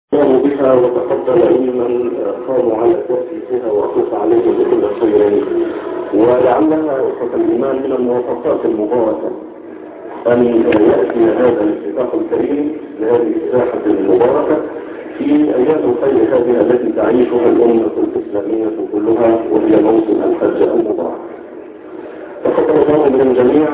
قاموا بها وتفضل ممن قاموا على تأسيسها وأخلص عليهم بكل خير، ولعلها أخوة الإيمان من الموافقات المباركة أن يأتي هذا الافتتاح الكريم لهذه الساحة المباركة في أيام الخير هذه التي تعيشها الأمة الإسلامية كلها، وهي موسم الحج المبارك. تفضل الله من الجميع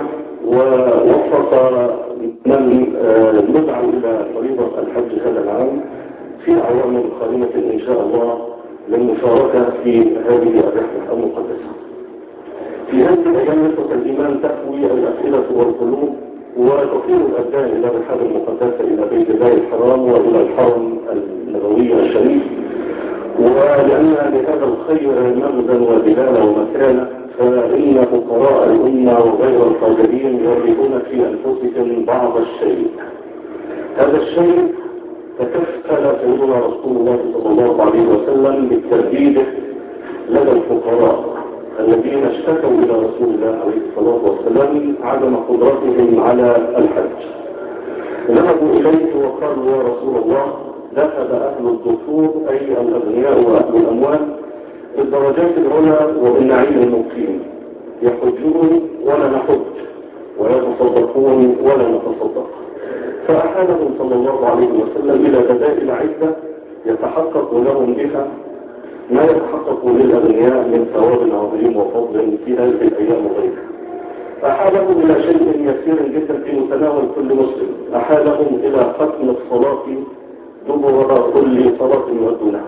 ووفق من ندعو إلى فريضة الحج هذا العام في أعوام قادمة إن شاء الله للمشاركة في هذه الرحلة المقدسة. في هذه الأيام نسبة الإيمان تحوي الأفئدة والقلوب وتطير الأبدان إلى الرحاب المقدسة إلى بيت الله الحرام وإلى الحرم النبوي الشريف، ولأن لهذا الخير مغزا ودلالة ومكانة، فإن فقراء الأمة وغير القادرين يرغبون في أنفسهم بعض الشيء. هذا الشيء تكفل سيدنا رسول الله صلى الله عليه وسلم بالترديد لدى الفقراء الذين اشتكوا إلى رسول الله عليه الصلاة والسلام عدم قدرتهم على الحج. ذهبوا إليه وقالوا: يا رسول الله، ذهب أهل الدثور أي الأغنياء وأهل الأموال بالدرجات العلى وبالنعيم المقيم، يحجون ولا نحج، ويتصدقون ولا نتصدق. فأحالهم صلى الله عليه وسلم إلى بدائل عدة يتحقق لهم بها ما يتحقق للأغنياء من ثواب عظيم وفضل في هذه الأيام وغيرها. أحالهم إلى شيء يسير جدا في متناول كل مسلم، أحالهم إلى ختم الصلاة دبر كل صلاة يؤدونها،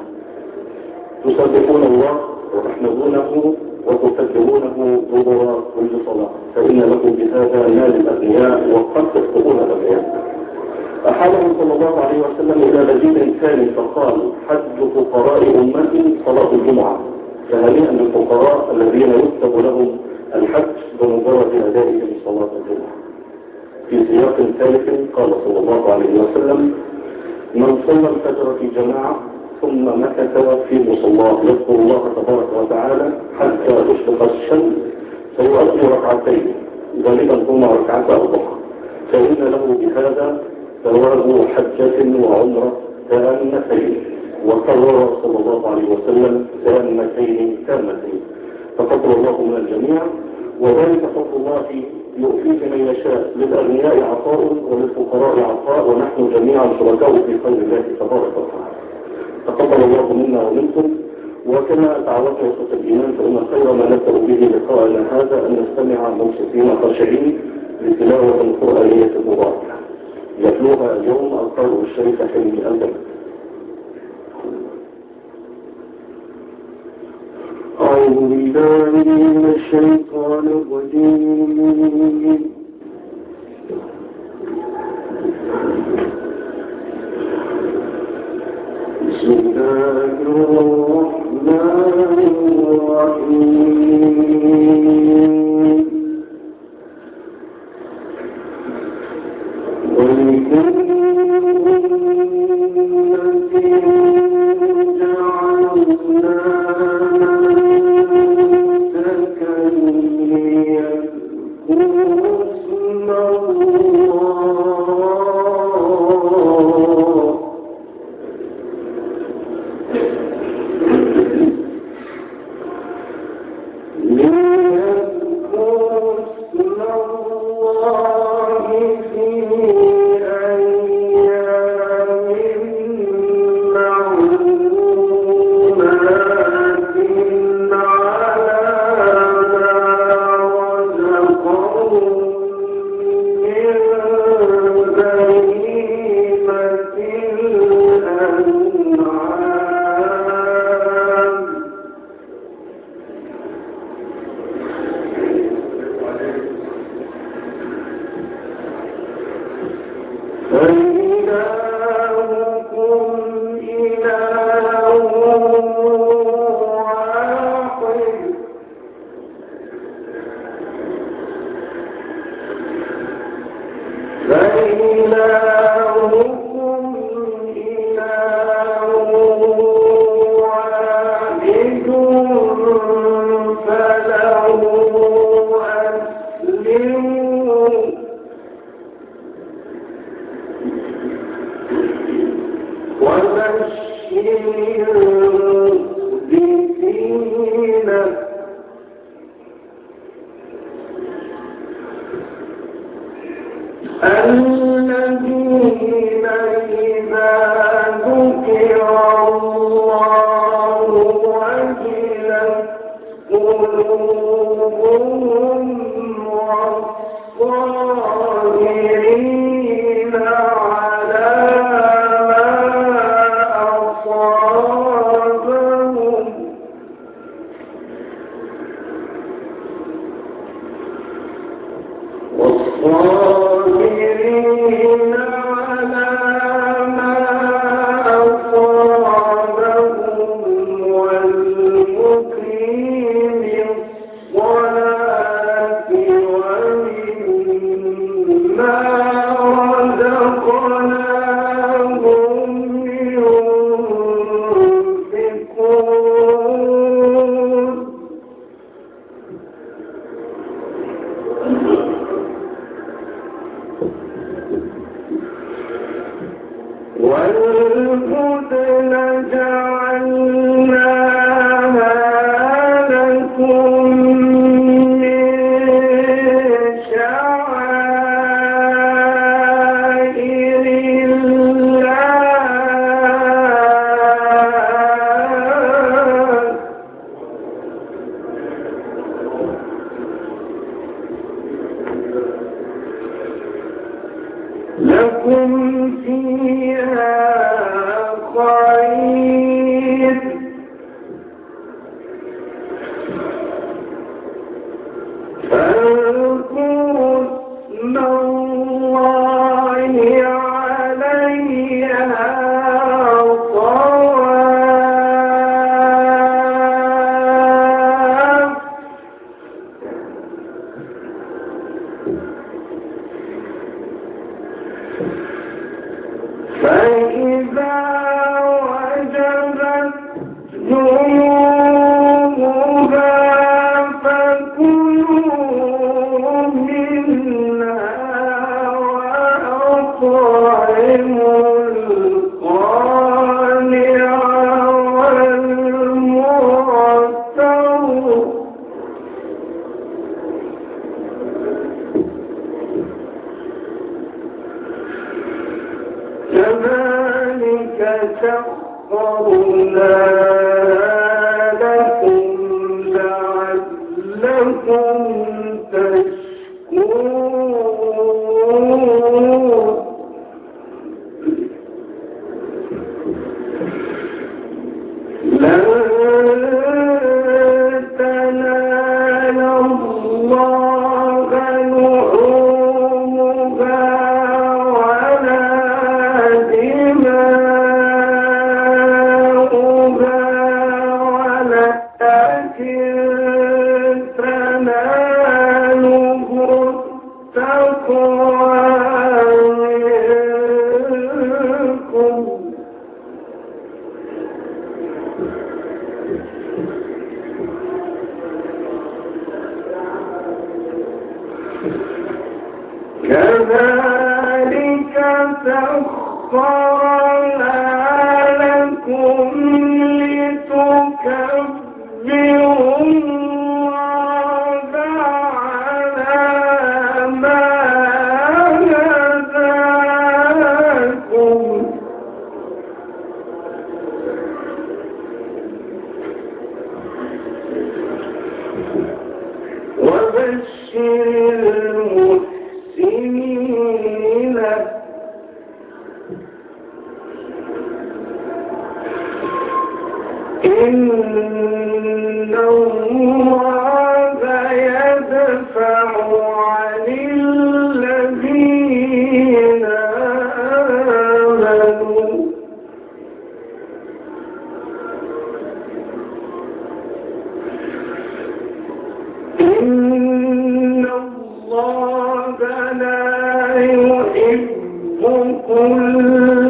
تسبحون الله وتحمدونه وتكبرونه دبر كل صلاة، فإن لكم بهذا مال الأغنياء وقد تسبقون الأغنياء. أحالهم صلى الله عليه وسلم إلى بديل ثاني فقال: حج فقراء أمتي صلاة الجمعة، فهنيئا للفقراء الذين يكتب لهم الحج بمجرد أدائهم صلاة الجمعة. في سياق ثالث قال صلى الله عليه وسلم: من صلى الفجر في جماعة ثم مكث في مصلاه يذكر الله تبارك وتعالى حتى تشرق الشمس فيؤدي ركعتين، غالبا هما ركعتا الضحى، فإن له بهذا ثواب حجة وعمرة تامتين. وقرر صلى الله عليه وسلم تامتين. تفضل الله من الجميع، وذلك فضل الله يؤتيه من يشاء، للأغنياء عطاء وللفقراء عطاء، ونحن جميعا شركاء في خير الله تبارك وتعالى. تقبل الله منا ومنكم. وكما تعودنا وسط الإيمان، فإن خير ما نبدأ به لقاءنا هذا أن نستمع منصتين خاشعين لتلاوة قرآنية مباركة يتلوها اليوم القارئ الشريف حلمي الجمل. أعوذ بالله من الشيطان الرجيم. بسم الله الرحمن الرحيم. ولكل إلهكم إله الذين إذا ذكر الله وجلت قلوبهم والصابرين على ما أصابهم والصابرين على ما أصابهم والمقيم الصلاة ومما رزقناهم ينفقون والبدن جعلناها لكم من شعائر الله لكم فيها خير فاذكروا اسم الله عليها صواف فإذا وجبت جنوبها فكلوا منها وأطعموا القانع والمعتر كذلك سخرنا لكم لعلكم تشكرون لن تنالوا الله لحومها ولا دماؤها ولكن تناله التقوى منكم كذلك سخرنا لكم لتكبروا الله على ما هداكم وبشر المحسنين إن الله يدفع عن الذين آمنوا إن الله لا يحب كل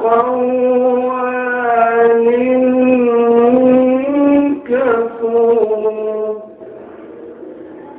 خوان كفور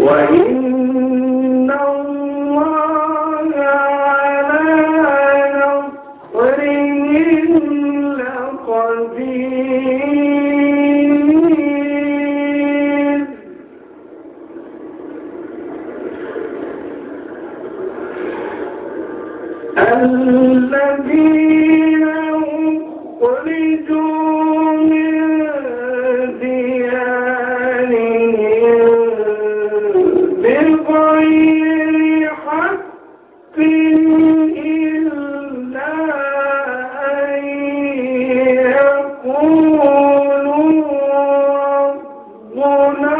وإن الله على نصرهم لقدير الذين أخرجوا من ديارهم بغير حق إلا أن يقولوا ربنا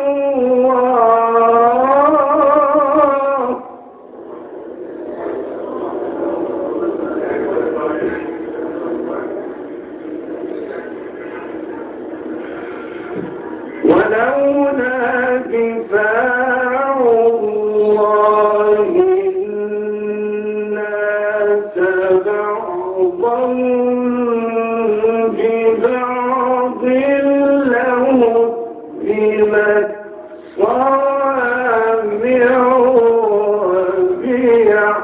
الله ولولا دفاع الله الناس بعضهم ببعض لهدمت صوامع وبيع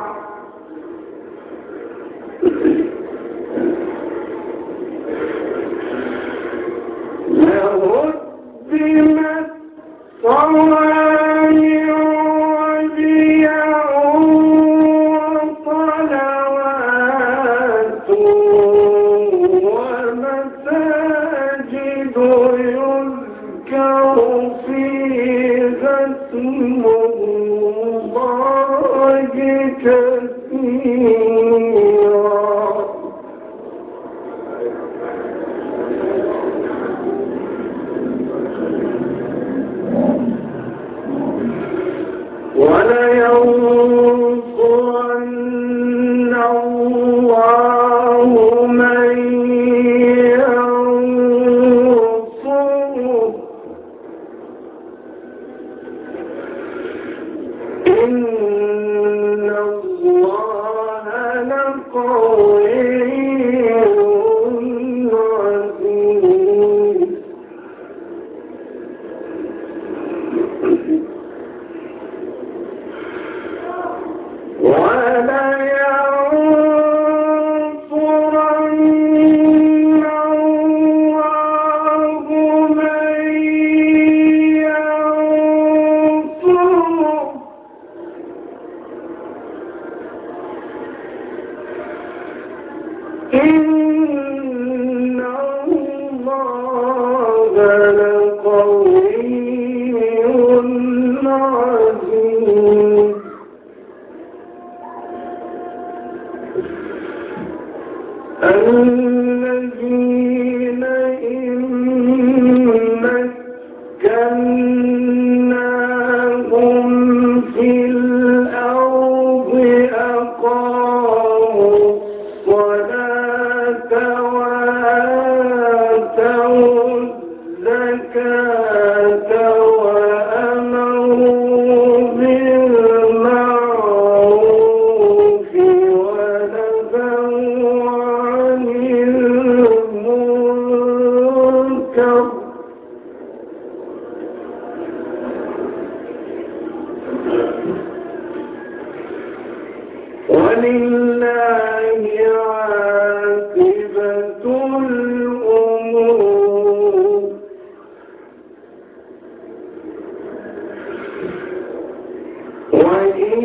لهدمت صوامع وبيع وصلوات ومساجد يذكر فيها اسم الله كثيرا ولينصرن الله من ينصره إن الله لقوي عزيز ولينصرن الله من ينصره إن الله لقوي عزيز الذين إن مكناهم في الأرض أقاموا الصلاة وآتوا الزكاة وأمروا بالمعروف ونهوا عن المنكر ولله عاقبة الأمور وإن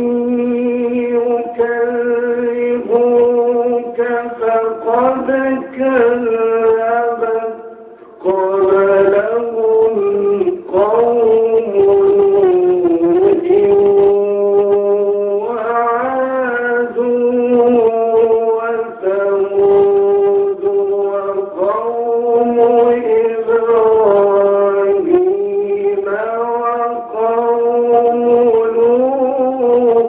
يكذبوك فقد كذبت قبلهم قوم نوح وعاد وثمود وقوم إبراهيم وقوم لوط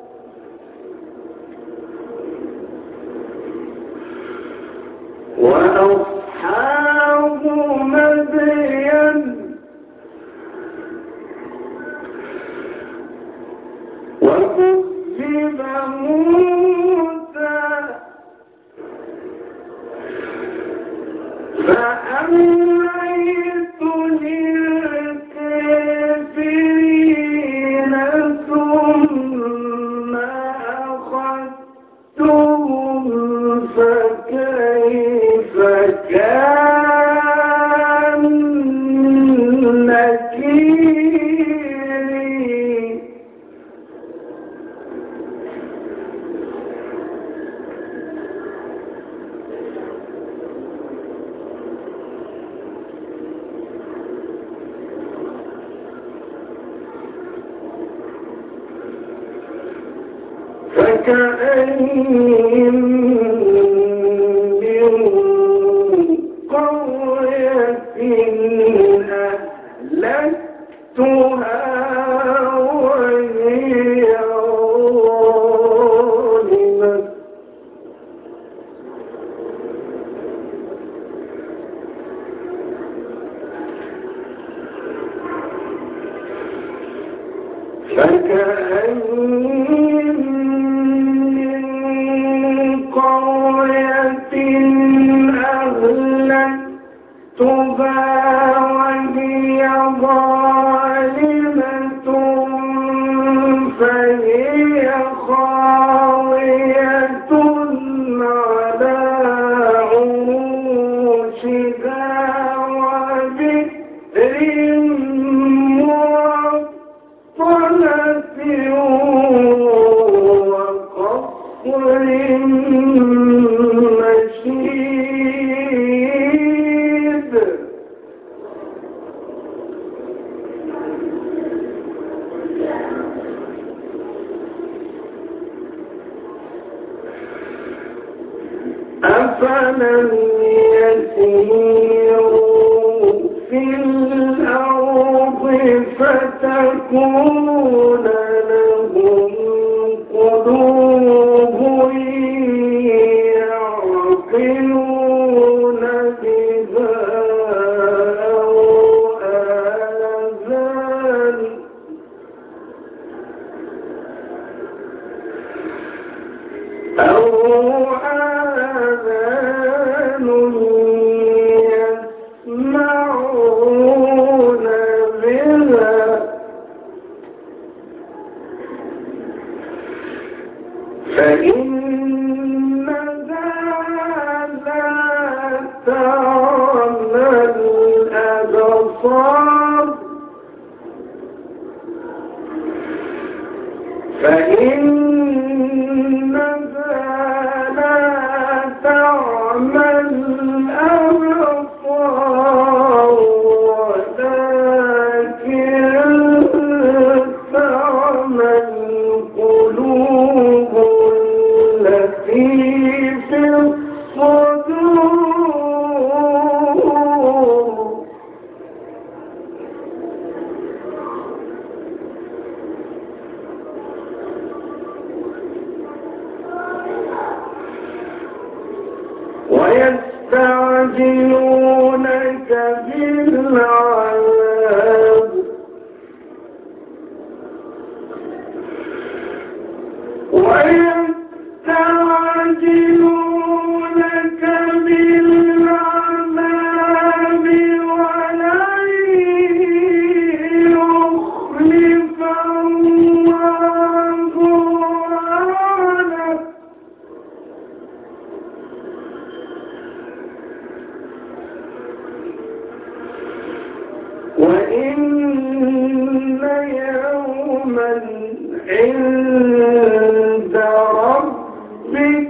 وأصحاب مدين وكذب موسى فأمليت للكافرين وكأين من قرية أهلكتها وهي ظالمة فكأين من قرية أهلكتها وهي ظالمة فهي خاوية على عروشها وبئر معطلة وقصر مشيد أفلم يسيروا في الأرض فتكون لهم قلوب يعقلون بها أو آذان يسمعون بها فإنها لا تعمى الأبصار فإنها لا تعمى الأبصار ولكن تعمى القلوب التي في الصدور ويستعجلونك بالعذاب ويستعجلونك بالعذاب ولن يخلف الله وعده وإن يوما عند ربك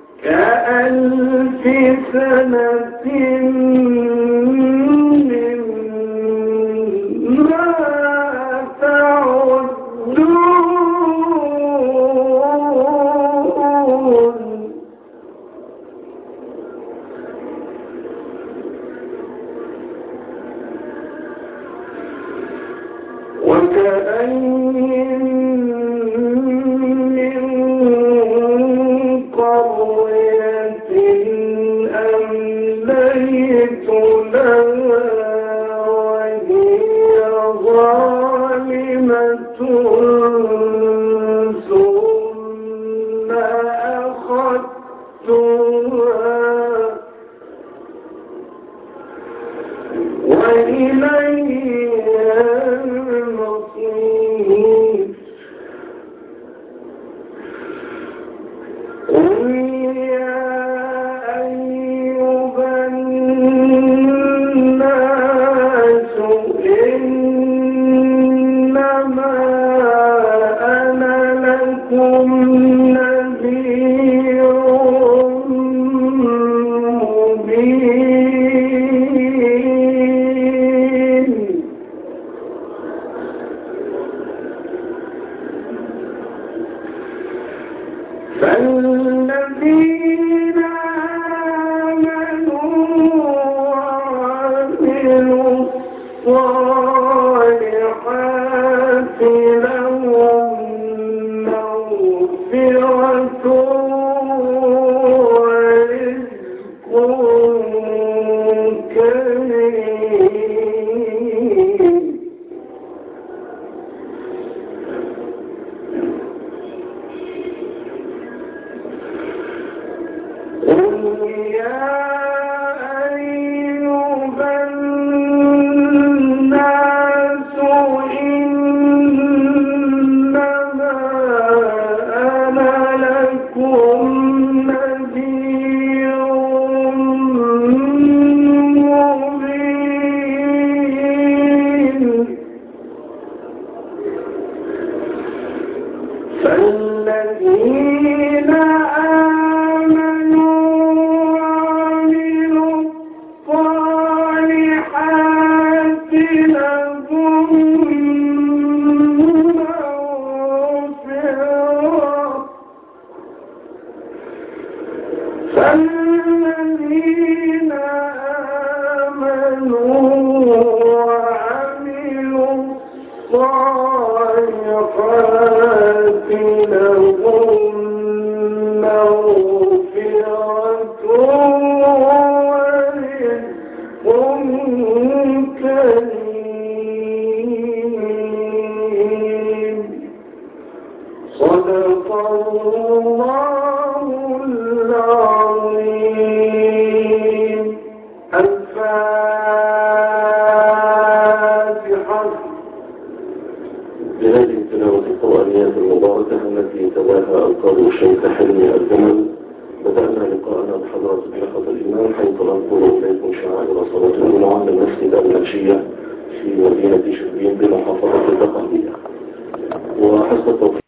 كألف سنة مما تعدون وكأين من قرية أمليت لها وهي ظالمة ثم أخذتها وإلي المصير قل يا أيها الناس إنما فالذين آمنوا وعملوا الصالحات لهم مغفرة ورزق كريم. يا أيها الناس إنما أنا لكم نذير مبين. فالذين آمنوا وعملوا الصالحات لهم مغفرة. فالذين آمنوا وعملوا الصالحات لهم مغفرة ورزق كريم. صدق الله العظيم. الفاتحة. بهذه التلاوة القرآنية المباركة التي تلاها ألقاب الشيخ حلمي الجمل بدأنا لقاءنا بحضرة الحلقة الإمام حيث ننقل إليكم شعائر صلاة الجمعة من مسجد المنشية في مدينة شبين بمحافظة الدقهلية. وحسب